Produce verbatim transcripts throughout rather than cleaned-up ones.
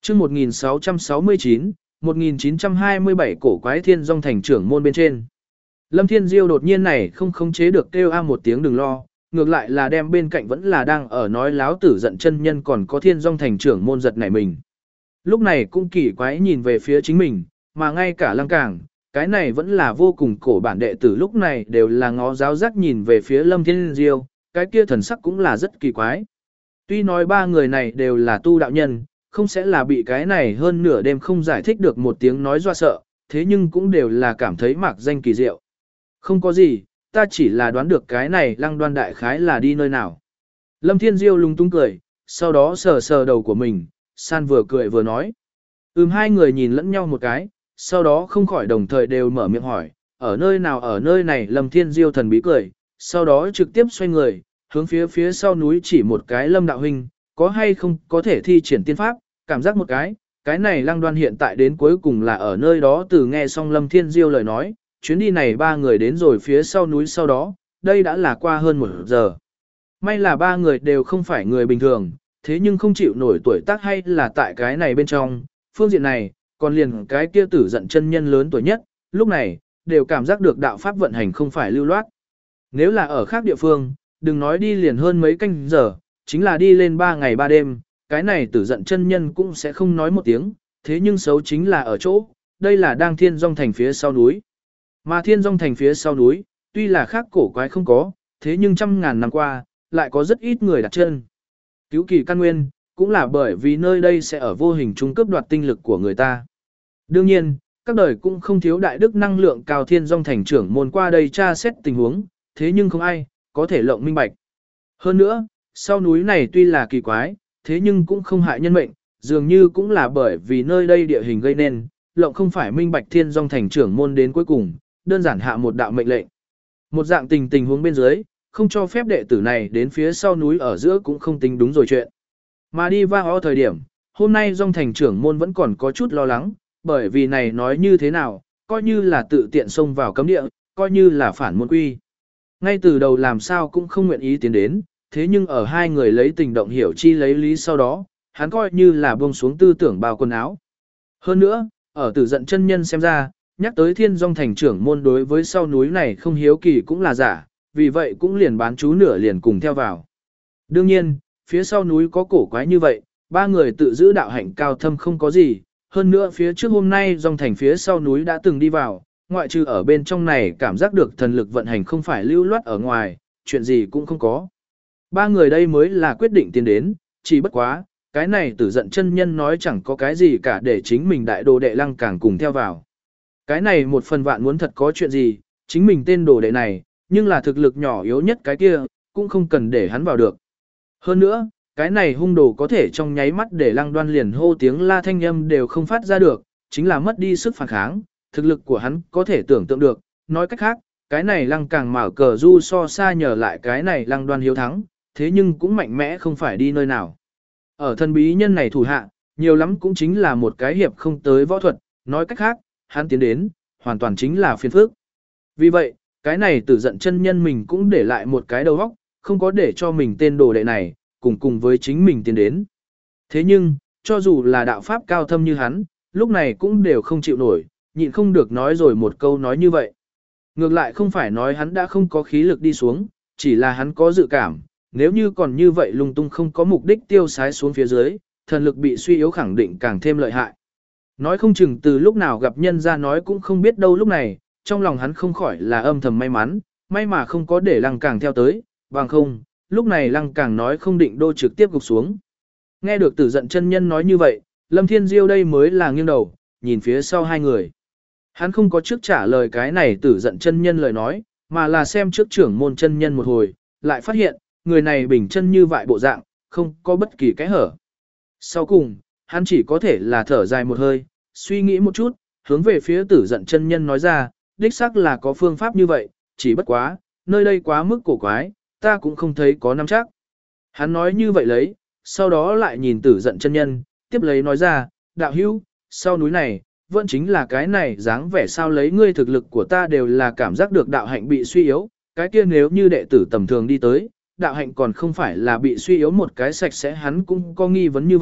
Chương một nghìn sáu trăm sáu mươi chín, một nghìn chín trăm hai mươi bảy cổ quái thiên dòng thành trưởng môn bên trên. Lâm Thiên Diêu đột nhiên này không khống chế được kêu a một tiếng đừng lo, ngược lại là đem bên cạnh vẫn là đang ở nói láo tử giận chân nhân còn có thiên dòng thành trưởng môn giật nảy mình. Lúc này cũng kỳ quái nhìn về phía chính mình, mà ngay cả Lăng Càng, cái này vẫn là vô cùng cổ bản đệ tử lúc này đều là ngó giáo giác nhìn về phía Lâm Thiên Diêu, cái kia thần sắc cũng là rất kỳ quái. Tuy nói ba người này đều là tu đạo nhân, không sẽ là bị cái này hơn nửa đêm không giải thích được một tiếng nói doa sợ, thế nhưng cũng đều là cảm thấy mạc danh kỳ diệu. Không có gì, ta chỉ là đoán được cái này Lăng Đoan đại khái là đi nơi nào. Lâm Thiên Diêu lung tung cười, sau đó sờ sờ đầu của mình, san vừa cười vừa nói. Ừm hai người nhìn lẫn nhau một cái, sau đó không khỏi đồng thời đều mở miệng hỏi, ở nơi nào ở nơi này. Lâm Thiên Diêu thần bí cười, sau đó trực tiếp xoay người, hướng phía phía sau núi chỉ một cái Lâm đạo huynh, có hay không có thể thi triển tiên pháp, cảm giác một cái, cái này Lăng Đoan hiện tại đến cuối cùng là ở nơi đó. Từ nghe xong Lâm Thiên Diêu lời nói, chuyến đi này ba người đến rồi phía sau núi sau đó, đây đã là qua hơn một giờ. May là ba người đều không phải người bình thường, thế nhưng không chịu nổi tuổi tác hay là tại cái này bên trong, phương diện này, còn liền cái kia tử giận chân nhân lớn tuổi nhất, lúc này, đều cảm giác được đạo pháp vận hành không phải lưu loát. Nếu là ở khác địa phương, đừng nói đi liền hơn mấy canh giờ, chính là đi lên ba ngày ba đêm, cái này tử giận chân nhân cũng sẽ không nói một tiếng, thế nhưng xấu chính là ở chỗ, đây là đang thiên dòng thành phía sau núi. Mà thiên dòng thành phía sau núi, tuy là khác cổ quái không có, thế nhưng trăm ngàn năm qua, lại có rất ít người đặt chân. Cứu kỳ căn nguyên, cũng là bởi vì nơi đây sẽ ở vô hình trung cấp đoạt tinh lực của người ta. Đương nhiên, các đời cũng không thiếu đại đức năng lượng cao thiên dòng thành trưởng môn qua đây tra xét tình huống, thế nhưng không ai có thể lộng minh bạch. Hơn nữa, sau núi này tuy là kỳ quái, thế nhưng cũng không hại nhân mệnh, dường như cũng là bởi vì nơi đây địa hình gây nên, lộng không phải minh bạch thiên dòng thành trưởng môn đến cuối cùng, đơn giản hạ một đạo mệnh lệnh. Một dạng tình tình huống bên dưới, không cho phép đệ tử này đến phía sau núi ở giữa cũng không tính đúng rồi chuyện. Mà đi va ho thời điểm, hôm nay dòng thành trưởng môn vẫn còn có chút lo lắng, bởi vì này nói như thế nào, coi như là tự tiện xông vào cấm địa, coi như là phản môn quy. Ngay từ đầu làm sao cũng không nguyện ý tiến đến, thế nhưng ở hai người lấy tình động hiểu chi lấy lý sau đó, hắn coi như là buông xuống tư tưởng bao quần áo. Hơn nữa, ở tử giận chân nhân xem ra, nhắc tới thiên dòng thành trưởng môn đối với sau núi này không hiếu kỳ cũng là giả, vì vậy cũng liền bán chú nửa liền cùng theo vào. Đương nhiên, phía sau núi có cổ quái như vậy, ba người tự giữ đạo hạnh cao thâm không có gì, hơn nữa phía trước hôm nay dòng thành phía sau núi đã từng đi vào, ngoại trừ ở bên trong này cảm giác được thần lực vận hành không phải lưu loát ở ngoài, chuyện gì cũng không có. Ba người đây mới là quyết định tiến đến, chỉ bất quá, cái này tử giận chân nhân nói chẳng có cái gì cả để chính mình đại đồ đệ Lăng Càng cùng theo vào. Cái này một phần vạn muốn thật có chuyện gì, chính mình tên đồ đệ này, nhưng là thực lực nhỏ yếu nhất cái kia, cũng không cần để hắn vào được. Hơn nữa, cái này hung đồ có thể trong nháy mắt để Lăng Đoan liền hô tiếng la thanh âm đều không phát ra được, chính là mất đi sức phản kháng, thực lực của hắn có thể tưởng tượng được, nói cách khác, cái này Lăng Càng mở cờ du so xa nhờ lại cái này Lăng Đoan hiếu thắng, thế nhưng cũng mạnh mẽ không phải đi nơi nào. Ở thân bí nhân này thủ hạ, nhiều lắm cũng chính là một cái hiệp không tới võ thuật, nói cách khác, hắn tiến đến, hoàn toàn chính là phiền phức. Vì vậy, cái này tử giận chân nhân mình cũng để lại một cái đầu óc, không có để cho mình tên đồ đệ này, cùng cùng với chính mình tiến đến. Thế nhưng, cho dù là đạo pháp cao thâm như hắn, lúc này cũng đều không chịu nổi, nhịn không được nói rồi một câu nói như vậy. Ngược lại không phải nói hắn đã không có khí lực đi xuống, chỉ là hắn có dự cảm, nếu như còn như vậy lung tung không có mục đích tiêu sái xuống phía dưới, thần lực bị suy yếu khẳng định càng thêm lợi hại. Nói không chừng từ lúc nào gặp nhân ra nói cũng không biết đâu lúc này, trong lòng hắn không khỏi là âm thầm may mắn, may mà không có để Lăng Càng theo tới, bằng không, lúc này Lăng Càng nói không định đô trực tiếp gục xuống. Nghe được tử giận chân nhân nói như vậy, Lâm Thiên Diêu đây mới là nghiêng đầu, nhìn phía sau hai người. Hắn không có trước trả lời cái này tử giận chân nhân lời nói, mà là xem trước trưởng môn chân nhân một hồi, lại phát hiện, người này bình chân như vậy bộ dạng, không có bất kỳ cái hở. Sau cùng, hắn chỉ có thể là thở dài một hơi, suy nghĩ một chút, hướng về phía tử giận chân nhân nói ra, đích xác là có phương pháp như vậy, chỉ bất quá, nơi đây quá mức cổ quái, ta cũng không thấy có nắm chắc. Hắn nói như vậy lấy, sau đó lại nhìn tử giận chân nhân, tiếp lấy nói ra, đạo hữu, sau núi này, vẫn chính là cái này dáng vẻ sao lấy ngươi thực lực của ta đều là cảm giác được đạo hạnh bị suy yếu, cái kia nếu như đệ tử tầm thường đi tới, đạo hạnh còn không phải là bị suy yếu một cái sạch sẽ hắn cũng có nghi vấn như vậy,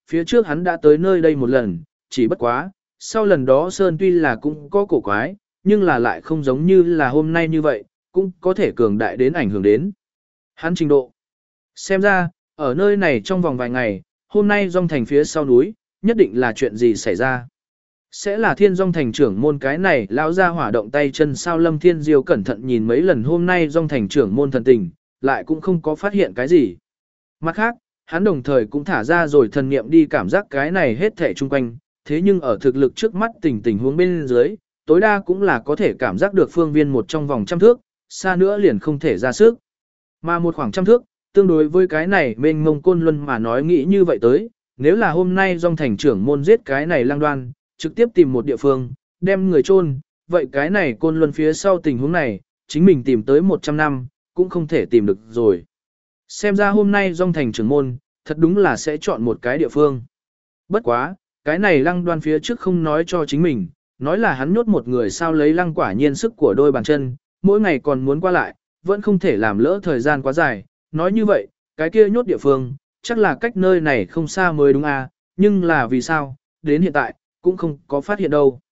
phía trước hắn đã tới nơi đây một lần, chỉ bất quá, sau lần đó Sơn tuy là cũng có cổ quái, nhưng là lại không giống như là hôm nay như vậy, cũng có thể cường đại đến ảnh hưởng đến hắn trình độ. Xem ra, ở nơi này trong vòng vài ngày, hôm nay Dung Thành phía sau núi, nhất định là chuyện gì xảy ra. Sẽ là Thiên Dung Thành trưởng môn cái này lão ra hỏa động tay chân sao. Lâm Thiên Diêu cẩn thận nhìn mấy lần hôm nay Dung Thành trưởng môn thần tình, lại cũng không có phát hiện cái gì. Mặt khác, hắn đồng thời cũng thả ra rồi thần niệm đi cảm giác cái này hết thảy chung quanh, thế nhưng ở thực lực trước mắt tình tình huống bên dưới, tối đa cũng là có thể cảm giác được phương viên một trong vòng trăm thước, xa nữa liền không thể ra sức. Mà một khoảng trăm thước, tương đối với cái này mênh mông côn luân mà nói nghĩ như vậy tới, nếu là hôm nay Dung Thành trưởng môn giết cái này Lăng Đoan, trực tiếp tìm một địa phương, đem người chôn, vậy cái này côn luân phía sau tình huống này, chính mình tìm tới một trăm năm, cũng không thể tìm được rồi. Xem ra hôm nay Dung Thành trưởng môn, thật đúng là sẽ chọn một cái địa phương. Bất quá, cái này Lăng Đoan phía trước không nói cho chính mình, nói là hắn nhốt một người sao lấy Lăng quả nhiên sức của đôi bàn chân, mỗi ngày còn muốn qua lại, vẫn không thể làm lỡ thời gian quá dài. Nói như vậy, cái kia nhốt địa phương, chắc là cách nơi này không xa mới đúng à, nhưng là vì sao, đến hiện tại, cũng không có phát hiện đâu.